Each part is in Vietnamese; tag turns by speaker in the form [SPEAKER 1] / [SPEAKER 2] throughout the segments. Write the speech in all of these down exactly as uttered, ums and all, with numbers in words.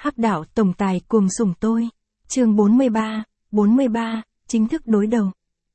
[SPEAKER 1] Hắc đạo tổng tài cuồng sủng tôi. Chương bốn mươi ba, bốn mươi ba, chính thức đối đầu.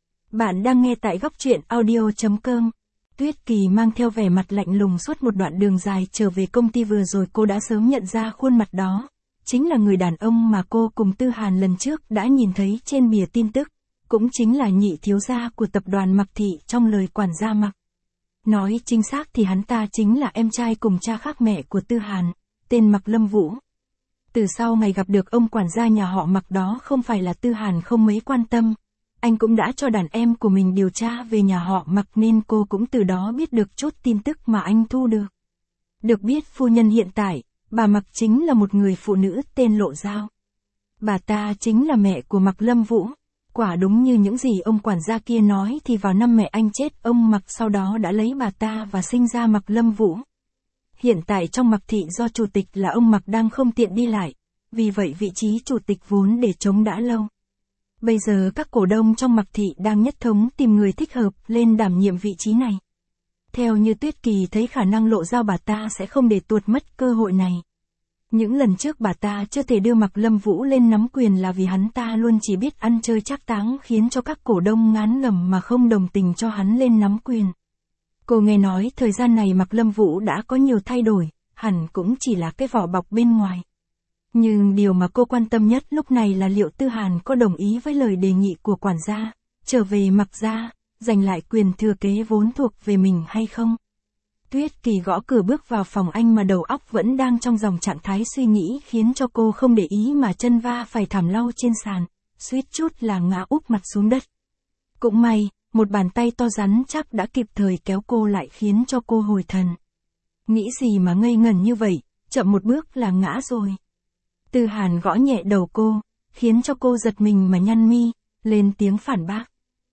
[SPEAKER 1] Bạn đang nghe tại góc truyện audio chấm com. Tuyết Kỳ mang theo vẻ mặt lạnh lùng suốt một đoạn đường dài trở về công ty vừa rồi cô đã sớm nhận ra khuôn mặt đó. Chính là người đàn ông mà cô cùng Tư Hàn lần trước đã nhìn thấy trên bìa tin tức. Cũng chính là nhị thiếu gia của tập đoàn Mặc Thị trong lời quản gia Mặc. Nói chính xác thì hắn ta chính là em trai cùng cha khác mẹ của Tư Hàn, tên Mặc Lâm Vũ. Từ sau ngày gặp được ông quản gia nhà họ Mặc đó không phải là Tư Hàn không mấy quan tâm. Anh cũng đã cho đàn em của mình điều tra về nhà họ Mặc nên cô cũng từ đó biết được chút tin tức mà anh thu được. Được biết phu nhân hiện tại, bà Mặc chính là một người phụ nữ tên Lộ Giao. Bà ta chính là mẹ của Mặc Lâm Vũ. Quả đúng như những gì ông quản gia kia nói thì vào năm mẹ anh chết ông Mặc sau đó đã lấy bà ta và sinh ra Mặc Lâm Vũ. Hiện tại trong Mặc Thị do chủ tịch là ông Mặc đang không tiện đi lại, vì vậy vị trí chủ tịch vốn để trống đã lâu. Bây giờ các cổ đông trong Mặc Thị đang nhất thống tìm người thích hợp lên đảm nhiệm vị trí này. Theo như Tuyết Kỳ thấy khả năng Lộ Giao bà ta sẽ không để tuột mất cơ hội này. Những lần trước bà ta chưa thể đưa Mặc Lâm Vũ lên nắm quyền là vì hắn ta luôn chỉ biết ăn chơi trác táng khiến cho các cổ đông ngán ngẩm mà không đồng tình cho hắn lên nắm quyền. Cô nghe nói thời gian này Mặc Lâm Vũ đã có nhiều thay đổi, hẳn cũng chỉ là cái vỏ bọc bên ngoài. Nhưng điều mà cô quan tâm nhất lúc này là liệu Tư Hàn có đồng ý với lời đề nghị của quản gia, trở về Mặc gia, giành lại quyền thừa kế vốn thuộc về mình hay không. Tuyết Kỳ gõ cửa bước vào phòng anh mà đầu óc vẫn đang trong dòng trạng thái suy nghĩ khiến cho cô không để ý mà chân va phải thảm lau trên sàn, suýt chút là ngã úp mặt xuống đất. Cũng may, một bàn tay to rắn chắc đã kịp thời kéo cô lại khiến cho cô hồi thần. Nghĩ gì mà ngây ngẩn như vậy, chậm một bước là ngã rồi. Tư Hàn gõ nhẹ đầu cô, khiến cho cô giật mình mà nhăn mi, lên tiếng phản bác.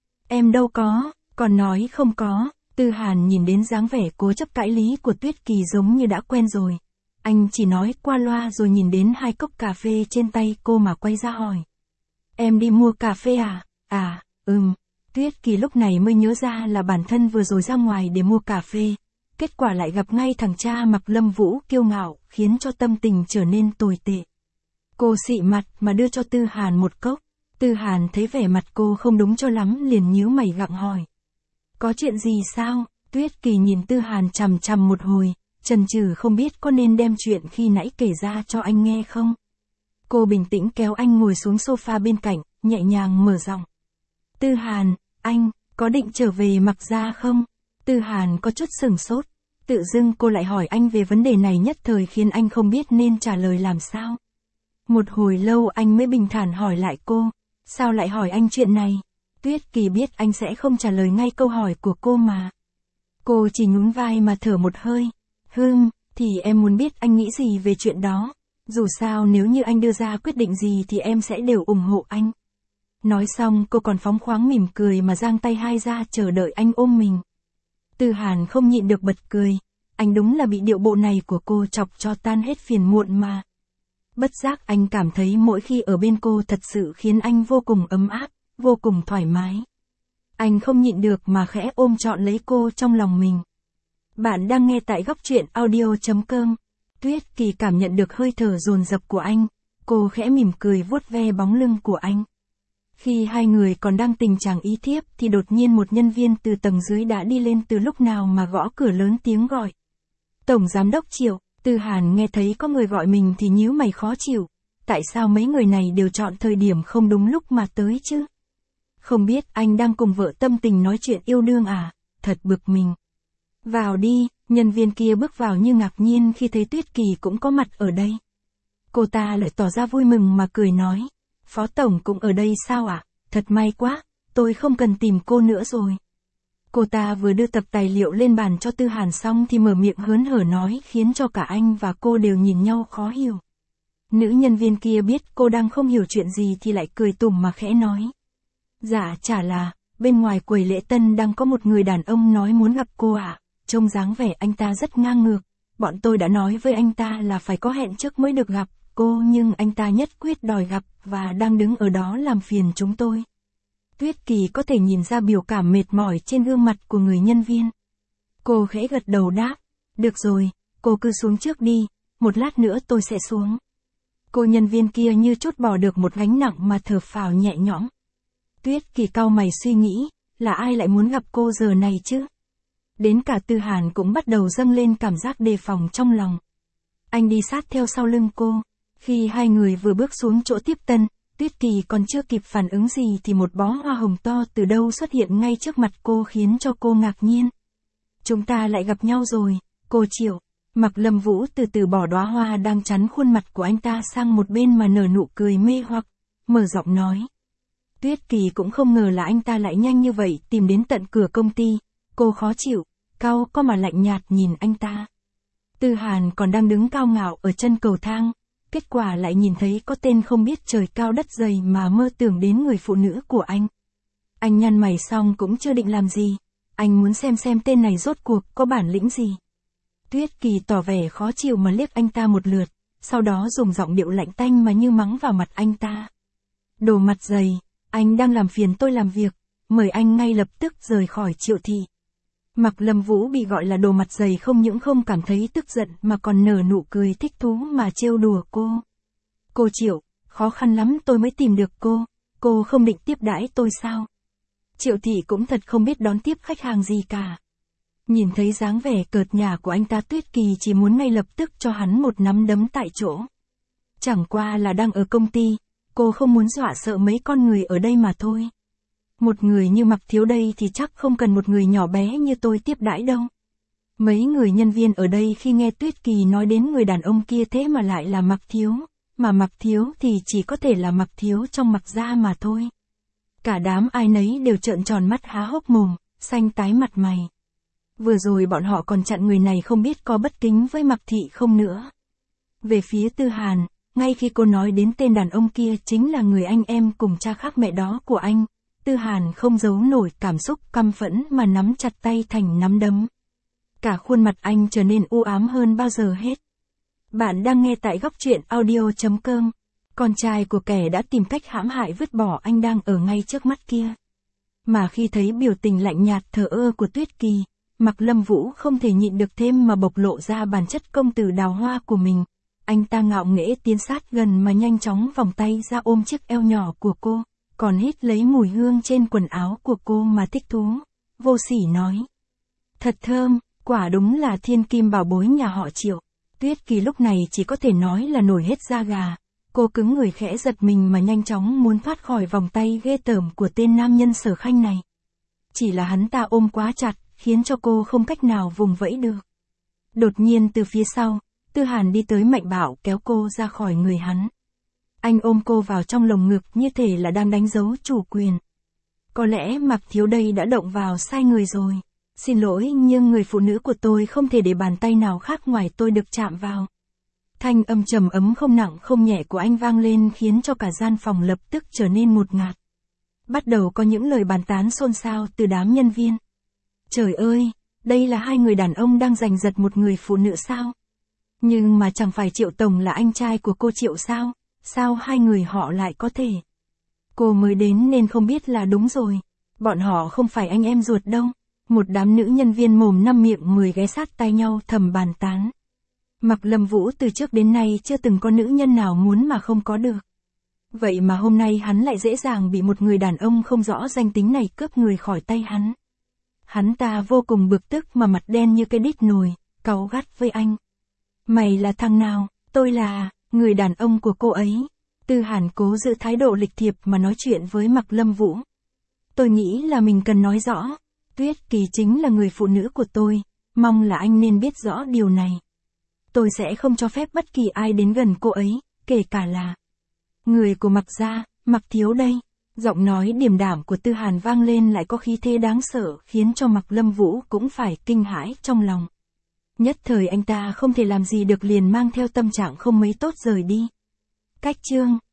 [SPEAKER 1] Em đâu có, còn nói không có. Tư Hàn nhìn đến dáng vẻ cố chấp cãi lý của Tuyết Kỳ giống như đã quen rồi. Anh chỉ nói qua loa rồi nhìn đến hai cốc cà phê trên tay cô mà quay ra hỏi. Em đi mua cà phê à? À, ừm. Tuyết Kỳ lúc này mới nhớ ra là bản thân vừa rồi ra ngoài để mua cà phê. Kết quả lại gặp ngay thằng cha Mặc Lâm Vũ kiêu ngạo, khiến cho tâm tình trở nên tồi tệ. Cô xị mặt mà đưa cho Tư Hàn một cốc. Tư Hàn thấy vẻ mặt cô không đúng cho lắm liền nhíu mày gặng hỏi. Có chuyện gì sao? Tuyết Kỳ nhìn Tư Hàn chằm chằm một hồi, chần chừ không biết có nên đem chuyện khi nãy kể ra cho anh nghe không. Cô bình tĩnh kéo anh ngồi xuống sofa bên cạnh, nhẹ nhàng mở giọng. Tư Hàn, anh, có định trở về Mặc gia không? Tư Hàn có chút sửng sốt, tự dưng cô lại hỏi anh về vấn đề này nhất thời khiến anh không biết nên trả lời làm sao. Một hồi lâu anh mới bình thản hỏi lại cô, sao lại hỏi anh chuyện này? Tuyết Kỳ biết anh sẽ không trả lời ngay câu hỏi của cô mà. Cô chỉ nhún vai mà thở một hơi. Hừm, thì em muốn biết anh nghĩ gì về chuyện đó. Dù sao nếu như anh đưa ra quyết định gì thì em sẽ đều ủng hộ anh. Nói xong cô còn phóng khoáng mỉm cười mà giang tay hai ra chờ đợi anh ôm mình. Tư Hàn không nhịn được bật cười. Anh đúng là bị điệu bộ này của cô chọc cho tan hết phiền muộn mà. Bất giác anh cảm thấy mỗi khi ở bên cô thật sự khiến anh vô cùng ấm áp, vô cùng thoải mái. Anh không nhịn được mà khẽ ôm trọn lấy cô trong lòng mình. Bạn đang nghe tại góc truyện audio chấm com. Tuyết Kỳ cảm nhận được hơi thở dồn dập của anh. Cô khẽ mỉm cười vuốt ve bóng lưng của anh. Khi hai người còn đang tình trạng ý thiếp thì đột nhiên một nhân viên từ tầng dưới đã đi lên từ lúc nào mà gõ cửa lớn tiếng gọi. Tổng giám đốc Triệu. Tư Hàn nghe thấy có người gọi mình thì nhíu mày khó chịu. Tại sao mấy người này đều chọn thời điểm không đúng lúc mà tới chứ? Không biết anh đang cùng vợ tâm tình nói chuyện yêu đương à? Thật bực mình. Vào đi, nhân viên kia bước vào như ngạc nhiên khi thấy Tuyết Kỳ cũng có mặt ở đây. Cô ta lại tỏ ra vui mừng mà cười nói. Phó Tổng cũng ở đây sao ạ? À? Thật may quá, tôi không cần tìm cô nữa rồi. Cô ta vừa đưa tập tài liệu lên bàn cho Tư Hàn xong thì mở miệng hớn hở nói khiến cho cả anh và cô đều nhìn nhau khó hiểu. Nữ nhân viên kia biết cô đang không hiểu chuyện gì thì lại cười tủm mà khẽ nói. Dạ chả là, bên ngoài quầy lễ tân đang có một người đàn ông nói muốn gặp cô ạ. À? Trông dáng vẻ anh ta rất ngang ngược. Bọn tôi đã nói với anh ta là phải có hẹn trước mới được gặp cô nhưng anh ta nhất quyết đòi gặp và đang đứng ở đó làm phiền chúng tôi. Tuyết Kỳ có thể nhìn ra biểu cảm mệt mỏi trên gương mặt của người nhân viên. Cô khẽ gật đầu đáp. Được rồi, cô cứ xuống trước đi, một lát nữa tôi sẽ xuống. Cô nhân viên kia như trút bỏ được một gánh nặng mà thở phào nhẹ nhõm. Tuyết Kỳ cau mày suy nghĩ, là ai lại muốn gặp cô giờ này chứ? Đến cả Tư Hàn cũng bắt đầu dâng lên cảm giác đề phòng trong lòng. Anh đi sát theo sau lưng cô. Khi hai người vừa bước xuống chỗ tiếp tân, Tuyết Kỳ còn chưa kịp phản ứng gì thì một bó hoa hồng to từ đâu xuất hiện ngay trước mặt cô khiến cho cô ngạc nhiên. Chúng ta lại gặp nhau rồi, cô Triệu. Mạc Lâm Vũ từ từ bỏ đóa hoa đang chắn khuôn mặt của anh ta sang một bên mà nở nụ cười mê hoặc, mở giọng nói. Tuyết Kỳ cũng không ngờ là anh ta lại nhanh như vậy tìm đến tận cửa công ty. Cô khó chịu, cau có mà lạnh nhạt nhìn anh ta. Tư Hàn còn đang đứng cao ngạo ở chân cầu thang, kết quả lại nhìn thấy có tên không biết trời cao đất dày mà mơ tưởng đến người phụ nữ của anh. Anh nhăn mày xong cũng chưa định làm gì, anh muốn xem xem tên này rốt cuộc có bản lĩnh gì. Tuyết Kỳ tỏ vẻ khó chịu mà liếc anh ta một lượt, sau đó dùng giọng điệu lạnh tanh mà như mắng vào mặt anh ta. Đồ mặt dày, anh đang làm phiền tôi làm việc, mời anh ngay lập tức rời khỏi Triệu thị. Mạc Lâm Vũ bị gọi là đồ mặt dày không những không cảm thấy tức giận mà còn nở nụ cười thích thú mà trêu đùa cô. Cô Triệu, khó khăn lắm tôi mới tìm được cô, cô không định tiếp đãi tôi sao? Triệu thị cũng thật không biết đón tiếp khách hàng gì cả. Nhìn thấy dáng vẻ cợt nhả của anh ta, Tuyết Kỳ chỉ muốn ngay lập tức cho hắn một nắm đấm tại chỗ. Chẳng qua là đang ở công ty, cô không muốn dọa sợ mấy con người ở đây mà thôi. Một người như Mạc Thiếu đây thì chắc không cần một người nhỏ bé như tôi tiếp đãi đâu. Mấy người nhân viên ở đây khi nghe Tuyết Kỳ nói đến người đàn ông kia thế mà lại là Mạc Thiếu, mà Mạc Thiếu thì chỉ có thể là Mạc Thiếu trong Mạc gia mà thôi. Cả đám ai nấy đều trợn tròn mắt há hốc mồm, xanh tái mặt mày. Vừa rồi bọn họ còn chặn người này không biết có bất kính với Mạc thị không nữa. Về phía Tư Hàn, ngay khi cô nói đến tên đàn ông kia chính là người anh em cùng cha khác mẹ đó của anh, Tư Hàn không giấu nổi cảm xúc căm phẫn mà nắm chặt tay thành nắm đấm. Cả khuôn mặt anh trở nên u ám hơn bao giờ hết. Bạn đang nghe tại góc truyện audio chấm com. Con trai của kẻ đã tìm cách hãm hại vứt bỏ anh đang ở ngay trước mắt kia. Mà khi thấy biểu tình lạnh nhạt thờ ơ của Tuyết Kỳ, Mạc Lâm Vũ không thể nhịn được thêm mà bộc lộ ra bản chất công tử đào hoa của mình. Anh ta ngạo nghễ tiến sát gần mà nhanh chóng vòng tay ra ôm chiếc eo nhỏ của cô, còn hít lấy mùi hương trên quần áo của cô mà thích thú. Vô sỉ nói. Thật thơm, quả đúng là thiên kim bảo bối nhà họ Triệu. Tuyết Kỳ lúc này chỉ có thể nói là nổi hết da gà. Cô cứng người khẽ giật mình mà nhanh chóng muốn thoát khỏi vòng tay ghê tởm của tên nam nhân Sở Khanh này. Chỉ là hắn ta ôm quá chặt, khiến cho cô không cách nào vùng vẫy được. Đột nhiên từ phía sau, Tư Hàn đi tới mạnh bạo kéo cô ra khỏi người hắn. Anh ôm cô vào trong lồng ngực như thể là đang đánh dấu chủ quyền. Có lẽ Mạc Thiếu đây đã động vào sai người rồi. Xin lỗi nhưng người phụ nữ của tôi không thể để bàn tay nào khác ngoài tôi được chạm vào. Thanh âm trầm ấm không nặng không nhẹ của anh vang lên khiến cho cả gian phòng lập tức trở nên ngột ngạt. Bắt đầu có những lời bàn tán xôn xao từ đám nhân viên. Trời ơi, đây là hai người đàn ông đang giành giật một người phụ nữ sao? Nhưng mà chẳng phải Triệu Tổng là anh trai của cô Triệu sao? Sao hai người họ lại có thể? Cô mới đến nên không biết là đúng rồi. Bọn họ không phải anh em ruột đâu. Một đám nữ nhân viên mồm năm miệng mười ghé sát tai nhau thầm bàn tán. Mạc Lâm Vũ từ trước đến nay chưa từng có nữ nhân nào muốn mà không có được. Vậy mà hôm nay hắn lại dễ dàng bị một người đàn ông không rõ danh tính này cướp người khỏi tay hắn. Hắn ta vô cùng bực tức mà mặt đen như cái đít nồi, cáu gắt với anh. Mày là thằng nào? Tôi là người đàn ông của cô ấy. Tư Hàn cố giữ thái độ lịch thiệp mà nói chuyện với Mạc Lâm Vũ. Tôi nghĩ là mình cần nói rõ. Tuyết Kỳ chính là người phụ nữ của tôi, mong là anh nên biết rõ điều này. Tôi sẽ không cho phép bất kỳ ai đến gần cô ấy, kể cả là người của Mạc gia, Mạc Thiếu đây. Giọng nói điềm đạm của Tư Hàn vang lên lại có khí thế đáng sợ khiến cho Mạc Lâm Vũ cũng phải kinh hãi trong lòng. Nhất thời anh ta không thể làm gì được liền mang theo tâm trạng không mấy tốt rời đi. Cách chương